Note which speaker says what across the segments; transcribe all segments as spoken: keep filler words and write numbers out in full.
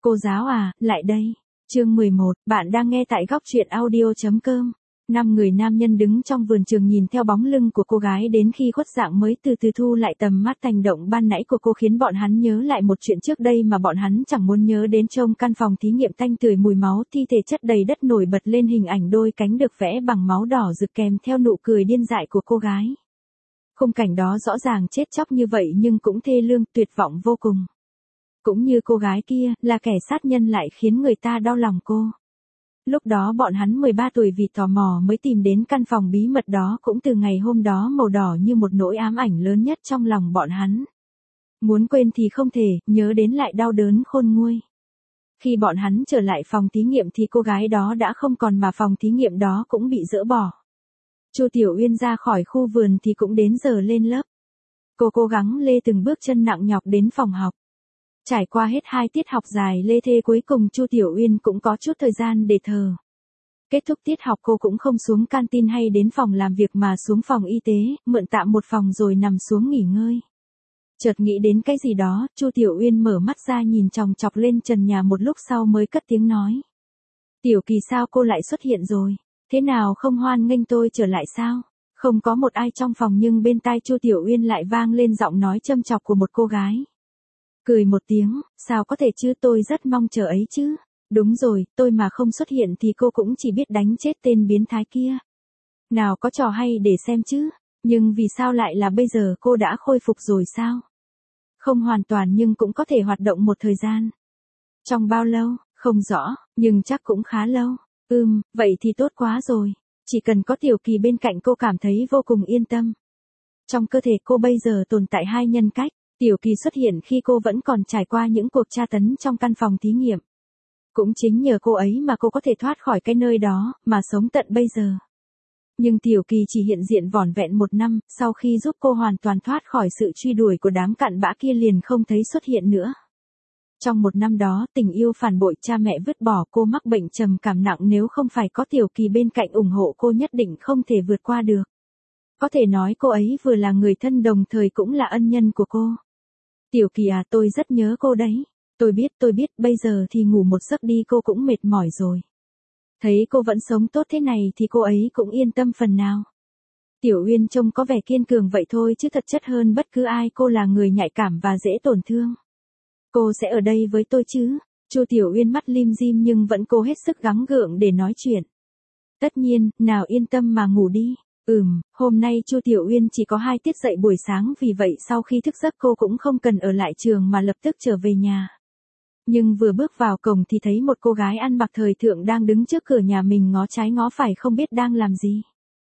Speaker 1: Cô giáo à, lại đây. Chương mười một, bạn đang nghe tại góc truyện audio.com. Năm người nam nhân đứng trong vườn trường nhìn theo bóng lưng của cô gái đến khi khuất dạng mới từ từ thu lại tầm mắt. Hành động ban nãy của cô khiến bọn hắn nhớ lại một chuyện trước đây mà bọn hắn chẳng muốn nhớ đến. Trong căn phòng thí nghiệm tanh tưởi mùi máu, thi thể chất đầy đất nổi bật lên hình ảnh đôi cánh được vẽ bằng máu đỏ rực kèm theo nụ cười điên dại của cô gái. Khung cảnh đó rõ ràng chết chóc như vậy nhưng cũng thê lương, tuyệt vọng vô cùng. Cũng như cô gái kia, là kẻ sát nhân lại khiến người ta đau lòng cô. Lúc đó bọn hắn mười ba tuổi vì tò mò mới tìm đến căn phòng bí mật đó. Cũng từ ngày hôm đó màu đỏ như một nỗi ám ảnh lớn nhất trong lòng bọn hắn. Muốn quên thì không thể, nhớ đến lại đau đớn khôn nguôi. Khi bọn hắn trở lại phòng thí nghiệm thì cô gái đó đã không còn mà phòng thí nghiệm đó cũng bị dỡ bỏ. Chu Tiểu Uyên ra khỏi khu vườn thì cũng đến giờ lên lớp. Cô cố gắng lê từng bước chân nặng nhọc đến phòng học. Trải qua hết hai tiết học dài lê thê cuối cùng Chu Tiểu Uyên cũng có chút thời gian để thờ. Kết thúc tiết học cô cũng không xuống canteen hay đến phòng làm việc mà xuống phòng y tế, mượn tạm một phòng rồi nằm xuống nghỉ ngơi. Chợt nghĩ đến cái gì đó, Chu Tiểu Uyên mở mắt ra nhìn chòng chọc lên trần nhà một lúc sau mới cất tiếng nói. Tiểu Kỳ sao cô lại xuất hiện rồi? Thế nào không hoan nghênh tôi trở lại sao? Không có một ai trong phòng nhưng bên tai Chu Tiểu Uyên lại vang lên giọng nói châm chọc của một cô gái. Cười một tiếng, sao có thể chứ, tôi rất mong chờ ấy chứ. Đúng rồi, tôi mà không xuất hiện thì cô cũng chỉ biết đánh chết tên biến thái kia. Nào có trò hay để xem chứ, nhưng vì sao lại là bây giờ, cô đã khôi phục rồi sao? Không hoàn toàn nhưng cũng có thể hoạt động một thời gian. Trong bao lâu, không rõ, nhưng chắc cũng khá lâu. Ừm, vậy thì tốt quá rồi. Chỉ cần có Tiểu Kỳ bên cạnh cô cảm thấy vô cùng yên tâm. Trong cơ thể cô bây giờ tồn tại hai nhân cách. Tiểu Kỳ xuất hiện khi cô vẫn còn trải qua những cuộc tra tấn trong căn phòng thí nghiệm. Cũng chính nhờ cô ấy mà cô có thể thoát khỏi cái nơi đó, mà sống tận bây giờ. Nhưng Tiểu Kỳ chỉ hiện diện vỏn vẹn một năm, sau khi giúp cô hoàn toàn thoát khỏi sự truy đuổi của đám cặn bã kia liền không thấy xuất hiện nữa. Trong một năm đó, tình yêu phản bội, cha mẹ vứt bỏ, cô mắc bệnh trầm cảm nặng, nếu không phải có Tiểu Kỳ bên cạnh ủng hộ cô nhất định không thể vượt qua được. Có thể nói cô ấy vừa là người thân đồng thời cũng là ân nhân của cô. Tiểu Kỳ à, tôi rất nhớ cô đấy. Tôi biết, tôi biết, bây giờ thì ngủ một giấc đi, cô cũng mệt mỏi rồi. Thấy cô vẫn sống tốt thế này thì cô ấy cũng yên tâm phần nào. Tiểu Uyên trông có vẻ kiên cường vậy thôi chứ thật chất hơn bất cứ ai, cô là người nhạy cảm và dễ tổn thương. Cô sẽ ở đây với tôi chứ? Chu Tiểu Uyên mắt lim dim nhưng vẫn cố hết sức gắng gượng để nói chuyện. Tất nhiên, nào yên tâm mà ngủ đi. Ừm, hôm nay Chu Tiểu Uyên chỉ có hai tiết dạy buổi sáng, vì vậy sau khi thức giấc cô cũng không cần ở lại trường mà lập tức trở về nhà. Nhưng vừa bước vào cổng thì thấy một cô gái ăn mặc thời thượng đang đứng trước cửa nhà mình, ngó trái ngó phải không biết đang làm gì.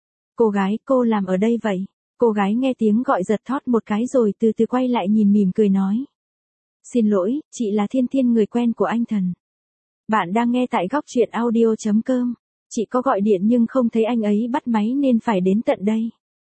Speaker 1: Cô gái, cô làm ở đây vậy? Cô gái nghe tiếng gọi giật thót một cái rồi từ từ quay lại nhìn, mỉm cười nói. Xin lỗi, chị là Thiên Thiên, người quen của anh Thần. Bạn đang nghe tại góc truyện audio.com. Chị có gọi điện nhưng không thấy anh ấy bắt máy nên phải đến tận đây.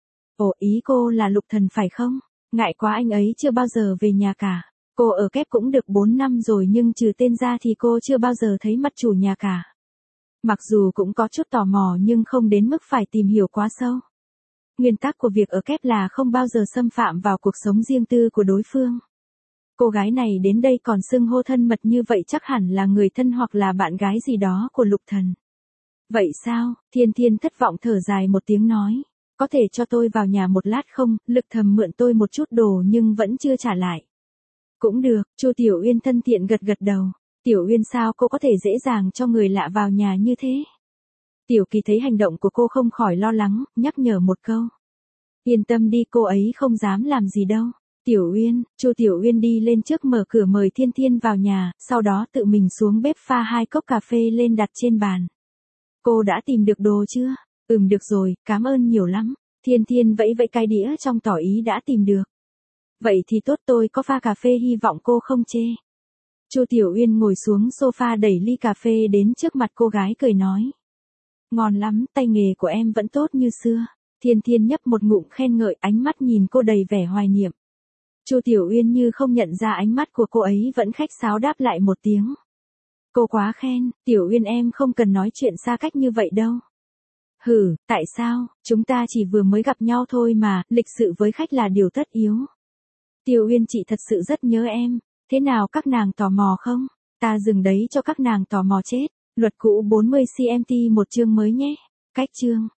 Speaker 1: Ồ, ý cô là Lục Thần phải không? Ngại quá, anh ấy chưa bao giờ về nhà cả. Cô ở Kép cũng được bốn năm rồi nhưng trừ tên ra thì cô chưa bao giờ thấy mặt chủ nhà cả. Mặc dù cũng có chút tò mò nhưng không đến mức phải tìm hiểu quá sâu. Nguyên tắc của việc ở Kép là không bao giờ xâm phạm vào cuộc sống riêng tư của đối phương. Cô gái này đến đây còn xưng hô thân mật như vậy chắc hẳn là người thân hoặc là bạn gái gì đó của Lục Thần. Vậy sao? Thiên Thiên thất vọng thở dài một tiếng nói. Có thể cho tôi vào nhà một lát không? Lực Thầm mượn tôi một chút đồ nhưng vẫn chưa trả lại. Cũng được, Chu Tiểu Uyên thân thiện gật gật đầu. Tiểu Uyên sao cô có thể dễ dàng cho người lạ vào nhà như thế? Tiểu Kỳ thấy hành động của cô không khỏi lo lắng, nhắc nhở một câu. Yên tâm đi, cô ấy không dám làm gì đâu. Tiểu Uyên, Chu Tiểu Uyên đi lên trước mở cửa mời Thiên Thiên vào nhà, sau đó tự mình xuống bếp pha hai cốc cà phê lên đặt trên bàn. Cô đã tìm được đồ chưa? Ừm, được rồi, cảm ơn nhiều lắm. Thiên Thiên vẫy vẫy cái đĩa trong tỏ ý đã tìm được. Vậy thì tốt, tôi có pha cà phê, hy vọng cô không chê. Chu Tiểu Uyên ngồi xuống sofa đẩy ly cà phê đến trước mặt cô gái cười nói. Ngon lắm, tay nghề của em vẫn tốt như xưa. Thiên Thiên nhấp một ngụm khen ngợi, ánh mắt nhìn cô đầy vẻ hoài niệm. Chu Tiểu Uyên như không nhận ra ánh mắt của cô ấy, vẫn khách sáo đáp lại một tiếng. Cô quá khen, Tiểu Uyên em không cần nói chuyện xa cách như vậy đâu. Hừ, tại sao, chúng ta chỉ vừa mới gặp nhau thôi mà, lịch sự với khách là điều tất yếu. Tiểu Uyên, chị thật sự rất nhớ em, thế nào các nàng tò mò không? Ta dừng đấy cho các nàng tò mò chết. Luật cũ bốn mươi xăng ti một chương mới nhé. Cách chương.